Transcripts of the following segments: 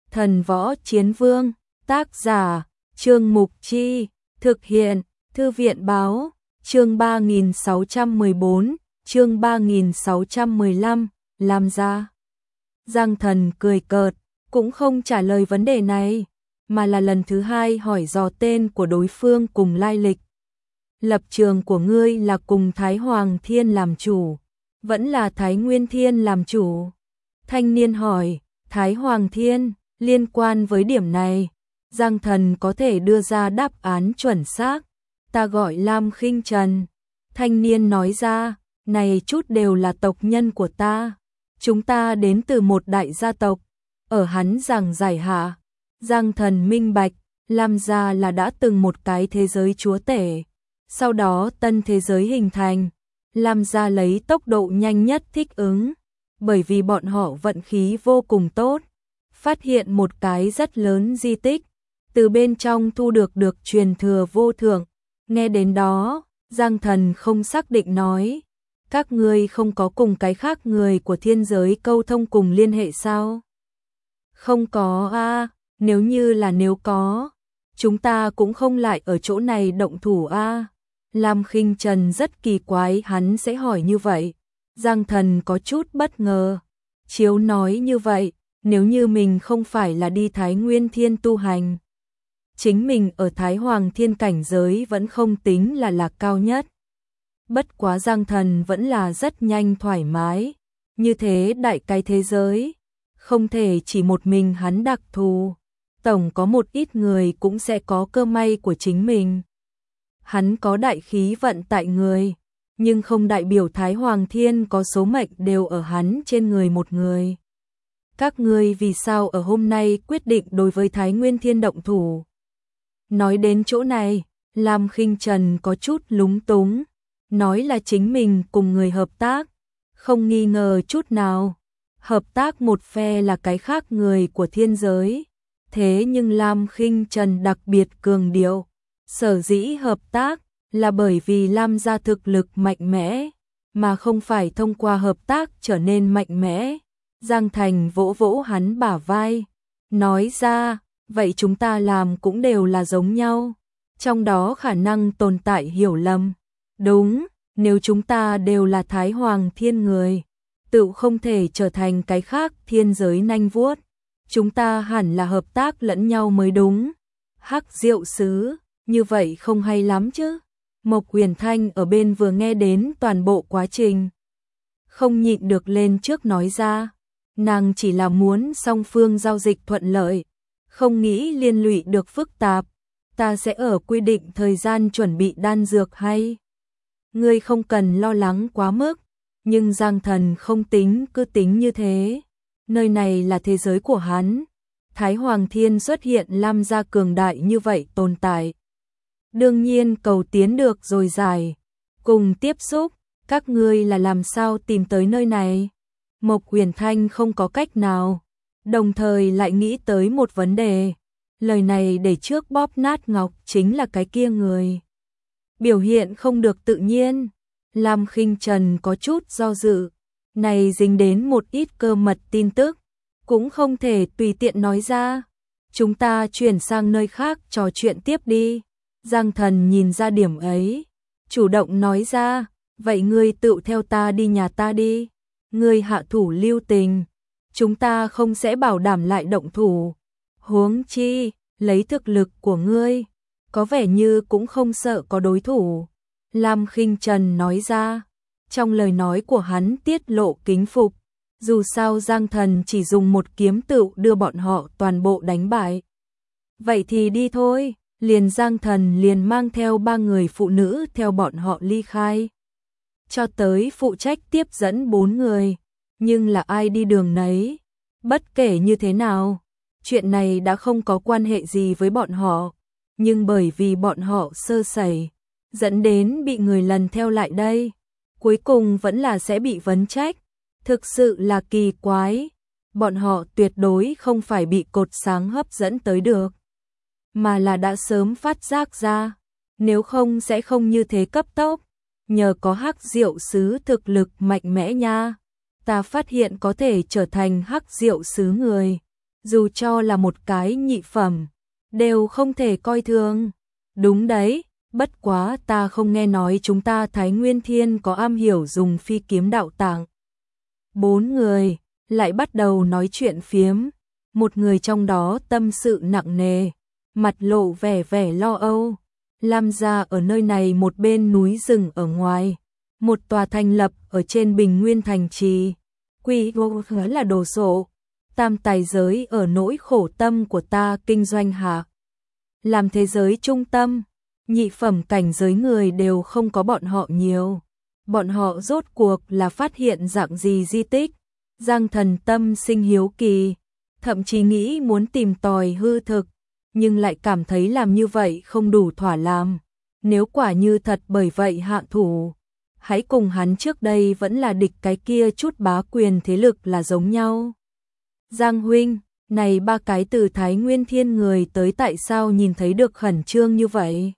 Thần Võ Chiến Vương, tác giả, Trương Mục Chi, thực hiện, Thư viện báo, chương 3614, chương 3615, làm ra. Giang Thần cười cợt, cũng không trả lời vấn đề này, mà là lần thứ hai hỏi dò tên của đối phương cùng lai lịch. Lập trường của ngươi là cùng Thái Hoàng Thiên làm chủ, vẫn là Thái Nguyên Thiên làm chủ? Thanh niên hỏi. Thái Hoàng Thiên, liên quan với điểm này, Giang Thần có thể đưa ra đáp án chuẩn xác. Ta gọi Lam Khinh Trần. Thanh niên nói ra, này chút đều là tộc nhân của ta. Chúng ta đến từ một đại gia tộc. Ở hắn giảng giải hạ, Giang Thần minh bạch, Lam gia là đã từng một cái thế giới chúa tể. Sau đó tân thế giới hình thành, Lam gia lấy tốc độ nhanh nhất thích ứng. Bởi vì bọn họ vận khí vô cùng tốt, phát hiện một cái rất lớn di tích, từ bên trong thu được truyền thừa vô thượng. Nghe đến đó, Giang Thần không xác định nói, các ngươi không có cùng cái khác người của thiên giới câu thông cùng liên hệ sao? Không có a, nếu có, chúng ta cũng không lại ở chỗ này động thủ a. Lam Khinh Trần rất kỳ quái hắn sẽ hỏi như vậy. Giang Thần có chút bất ngờ. Chiếu nói như vậy, nếu như mình không phải là đi Thái Nguyên Thiên tu hành, chính mình ở Thái Hoàng Thiên cảnh giới vẫn không tính là cao nhất. Bất quá Giang Thần vẫn là rất nhanh thoải mái. Như thế đại cái thế giới, không thể chỉ một mình hắn đặc thù. Tổng có một ít người cũng sẽ có cơ may của chính mình. Hắn có đại khí vận tại người, nhưng không đại biểu Thái Hoàng Thiên có số mệnh đều ở hắn trên người một người. Các ngươi vì sao ở hôm nay quyết định đối với Thái Nguyên Thiên động thủ? Nói đến chỗ này, Lam Khinh Trần có chút lúng túng, nói là chính mình cùng người hợp tác, không nghi ngờ chút nào. Hợp tác một phe là cái khác người của thiên giới, thế nhưng Lam Khinh Trần đặc biệt cường điệu, sở dĩ hợp tác là bởi vì Lam gia thực lực mạnh mẽ, mà không phải thông qua hợp tác trở nên mạnh mẽ. Giang Thành vỗ vỗ hắn bả vai, nói ra, vậy chúng ta làm cũng đều là giống nhau, trong đó khả năng tồn tại hiểu lầm. Đúng, nếu chúng ta đều là Thái Hoàng Thiên người, tự không thể trở thành cái khác thiên giới nanh vuốt. Chúng ta hẳn là hợp tác lẫn nhau mới đúng. Hắc Diệu Sứ, như vậy không hay lắm chứ? Mộc Huyền Thanh ở bên vừa nghe đến toàn bộ quá trình, không nhịn được lên trước nói ra, nàng chỉ là muốn song phương giao dịch thuận lợi, không nghĩ liên lụy được phức tạp. Ta sẽ ở quy định thời gian chuẩn bị đan dược hay? Ngươi không cần lo lắng quá mức, nhưng Giang Thần không cứ tính như thế. Nơi này là thế giới của hắn. Thái Hoàng Thiên xuất hiện Lam gia cường đại như vậy tồn tại, đương nhiên cầu tiến được rồi giải. Cùng tiếp xúc, các ngươi là làm sao tìm tới nơi này? Mộc Huyền Thanh không có cách nào, đồng thời lại nghĩ tới một vấn đề. Lời này để trước bóp nát ngọc chính là cái kia người. Biểu hiện không được tự nhiên. Lam Khinh Trần có chút do dự. Này dính đến một ít cơ mật tin tức, cũng không thể tùy tiện nói ra. Chúng ta chuyển sang nơi khác trò chuyện tiếp đi. Giang Thần nhìn ra điểm ấy, chủ động nói ra, vậy ngươi tự theo ta đi nhà ta đi. Ngươi hạ thủ lưu tình, chúng ta không sẽ bảo đảm lại động thủ. Huống chi, lấy thực lực của ngươi, có vẻ như cũng không sợ có đối thủ. Lam Khinh Trần nói ra, trong lời nói của hắn tiết lộ kính phục. Dù sao Giang Thần chỉ dùng một kiếm tựu đưa bọn họ toàn bộ đánh bại. Vậy thì đi thôi. Liền Giang Thần liền mang theo 3 người phụ nữ theo bọn họ ly khai. Cho tới phụ trách tiếp dẫn 4 người. Nhưng là ai đi đường nấy. Bất kể như thế nào, chuyện này đã không có quan hệ gì với bọn họ. Nhưng bởi vì bọn họ sơ sẩy, dẫn đến bị người lần theo lại đây, cuối cùng vẫn là sẽ bị vấn trách. Thực sự là kỳ quái. Bọn họ tuyệt đối không phải bị cột sáng hấp dẫn tới được, mà là đã sớm phát giác ra, nếu không sẽ không như thế cấp tốc. Nhờ có Hắc Diệu Sứ thực lực mạnh mẽ nha, ta phát hiện có thể trở thành Hắc Diệu Sứ người, dù cho là một cái nhị phẩm, đều không thể coi thường. Đúng đấy, bất quá ta không nghe nói chúng ta Thái Nguyên Thiên có am hiểu dùng phi kiếm đạo tạng. 4 người lại bắt đầu nói chuyện phiếm, một người trong đó tâm sự nặng nề, mặt lộ vẻ vẻ lo âu. Lam gia ở nơi này một bên núi rừng ở ngoài, một tòa thành lập ở trên bình nguyên thành trì, quy mô là đồ sộ. Tam tài giới ở nỗi khổ tâm của ta kinh doanh hạ, làm thế giới trung tâm, nhị phẩm cảnh giới người đều không có bọn họ nhiều. Bọn họ rốt cuộc là phát hiện dạng gì di tích? Giang Thần tâm sinh hiếu kỳ, thậm chí nghĩ muốn tìm tòi hư thực, nhưng lại cảm thấy làm như vậy không đủ thỏa làm. Nếu quả như thật bởi vậy hạ thủ, hãy cùng hắn trước đây vẫn là địch cái kia chút bá quyền thế lực là giống nhau. Giang huynh, này 3 cái từ Thái Nguyên Thiên người tới tại sao nhìn thấy được khẩn trương như vậy?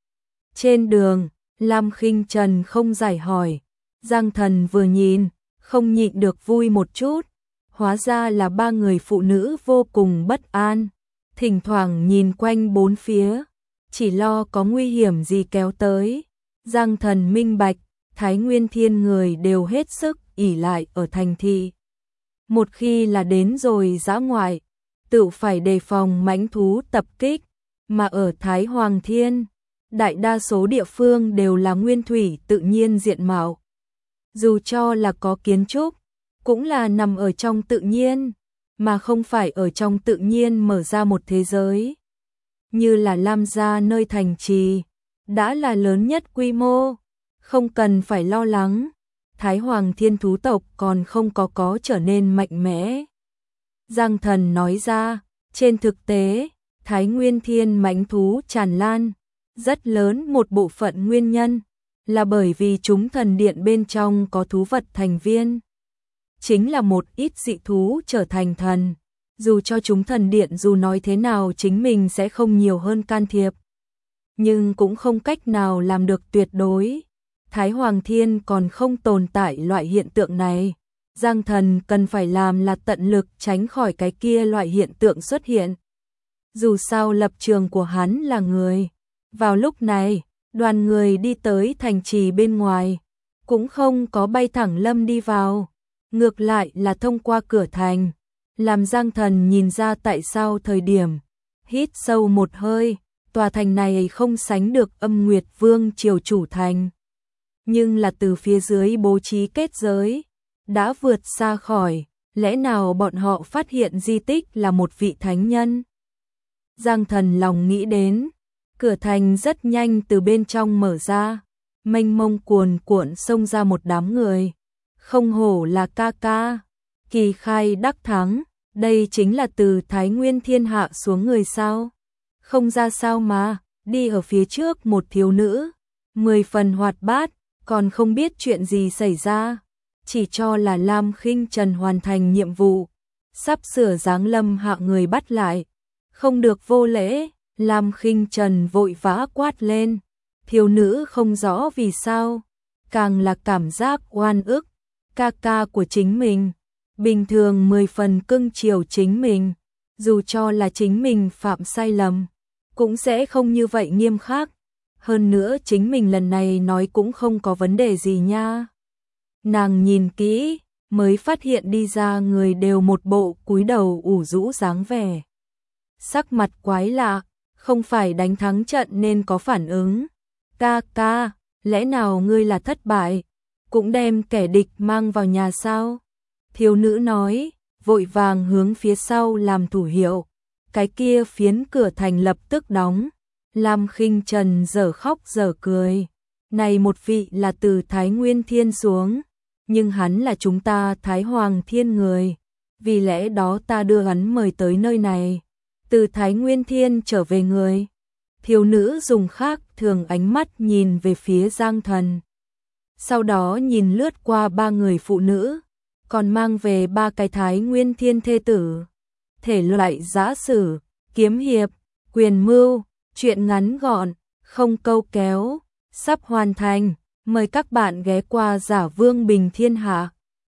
Trên đường, Lam Khinh Trần không giải hỏi, Giang Thần vừa nhìn, không nhịn được vui một chút, hóa ra là 3 người phụ nữ vô cùng bất an, thỉnh thoảng nhìn quanh bốn phía, chỉ lo có nguy hiểm gì kéo tới. Giang Thần minh bạch, Thái Nguyên Thiên người đều hết sức ỷ lại ở thành thị. Một khi là đến rồi dã ngoại, tự phải đề phòng mãnh thú tập kích, mà ở Thái Hoàng Thiên, đại đa số địa phương đều là nguyên thủy tự nhiên diện mạo. Dù cho là có kiến trúc, cũng là nằm ở trong tự nhiên, mà không phải ở trong tự nhiên mở ra một thế giới. Như là Lam gia nơi thành trì, đã là lớn nhất quy mô, không cần phải lo lắng. Thái Hoàng Thiên thú tộc còn không có trở nên mạnh mẽ. Giang Thần nói ra, trên thực tế, Thái Nguyên Thiên mãnh thú tràn lan, rất lớn một bộ phận nguyên nhân là bởi vì chúng thần điện bên trong có thú vật thành viên. Chính là một ít dị thú trở thành thần, dù cho chúng thần điện dù nói thế nào chính mình sẽ không nhiều hơn can thiệp, nhưng cũng không cách nào làm được tuyệt đối. Thái Hoàng Thiên còn không tồn tại loại hiện tượng này. Giang Thần cần phải làm là tận lực tránh khỏi cái kia loại hiện tượng xuất hiện. Dù sao lập trường của hắn là người. Vào lúc này, đoàn người đi tới thành trì bên ngoài, cũng không có bay thẳng lâm đi vào, ngược lại là thông qua cửa thành, làm Giang Thần nhìn ra tại sao thời điểm hít sâu một hơi, tòa thành này không sánh được Âm Nguyệt Vương triều chủ thành, nhưng là từ phía dưới bố trí kết giới, đã vượt xa khỏi, lẽ nào bọn họ phát hiện di tích là một vị thánh nhân? Giang Thần lòng nghĩ đến, cửa thành rất nhanh từ bên trong mở ra, mênh mông cuồn cuộn xông ra một đám người. Không hổ là ca ca, kỳ khai đắc thắng, đây chính là từ Thái Nguyên Thiên hạ xuống người sao? Không ra sao mà, đi ở phía trước một thiếu nữ, 10 phần hoạt bát, còn không biết chuyện gì xảy ra, chỉ cho là Lam Khinh Trần hoàn thành nhiệm vụ, sắp sửa giáng lâm hạ người bắt lại, không được vô lễ. Lam Khinh Trần vội vã quát lên, thiếu nữ không rõ vì sao, càng là cảm giác oan ức, ca ca của chính mình, bình thường 10 phần cưng chiều chính mình, dù cho là chính mình phạm sai lầm, cũng sẽ không như vậy nghiêm khắc, hơn nữa chính mình lần này nói cũng không có vấn đề gì nha. Nàng nhìn kỹ, mới phát hiện đi ra người đều một bộ cúi đầu ủ rũ dáng vẻ. Sắc mặt quái lạ, không phải đánh thắng trận nên có phản ứng. Ca ca, lẽ nào ngươi là thất bại, cũng đem kẻ địch mang vào nhà sao? Thiếu nữ nói, vội vàng hướng phía sau làm thủ hiệu. Cái kia phiến cửa thành lập tức đóng. Lam Khinh Trần dở khóc dở cười. Này một vị là từ Thái Nguyên Thiên xuống, nhưng hắn là chúng ta Thái Hoàng Thiên người, vì lẽ đó ta đưa hắn mời tới nơi này. Từ Thái Nguyên Thiên trở về người. Thiếu nữ dùng khác thường ánh mắt nhìn về phía Giang Thần. Sau đó nhìn lướt qua 3 người phụ nữ, còn mang về 3 cái Thái Nguyên Thiên thê tử. Thể loại giã sử, kiếm hiệp, quyền mưu, chuyện ngắn gọn, không câu kéo, sắp hoàn thành. Mời các bạn ghé qua Giả Vương Bình Thiên Hạ.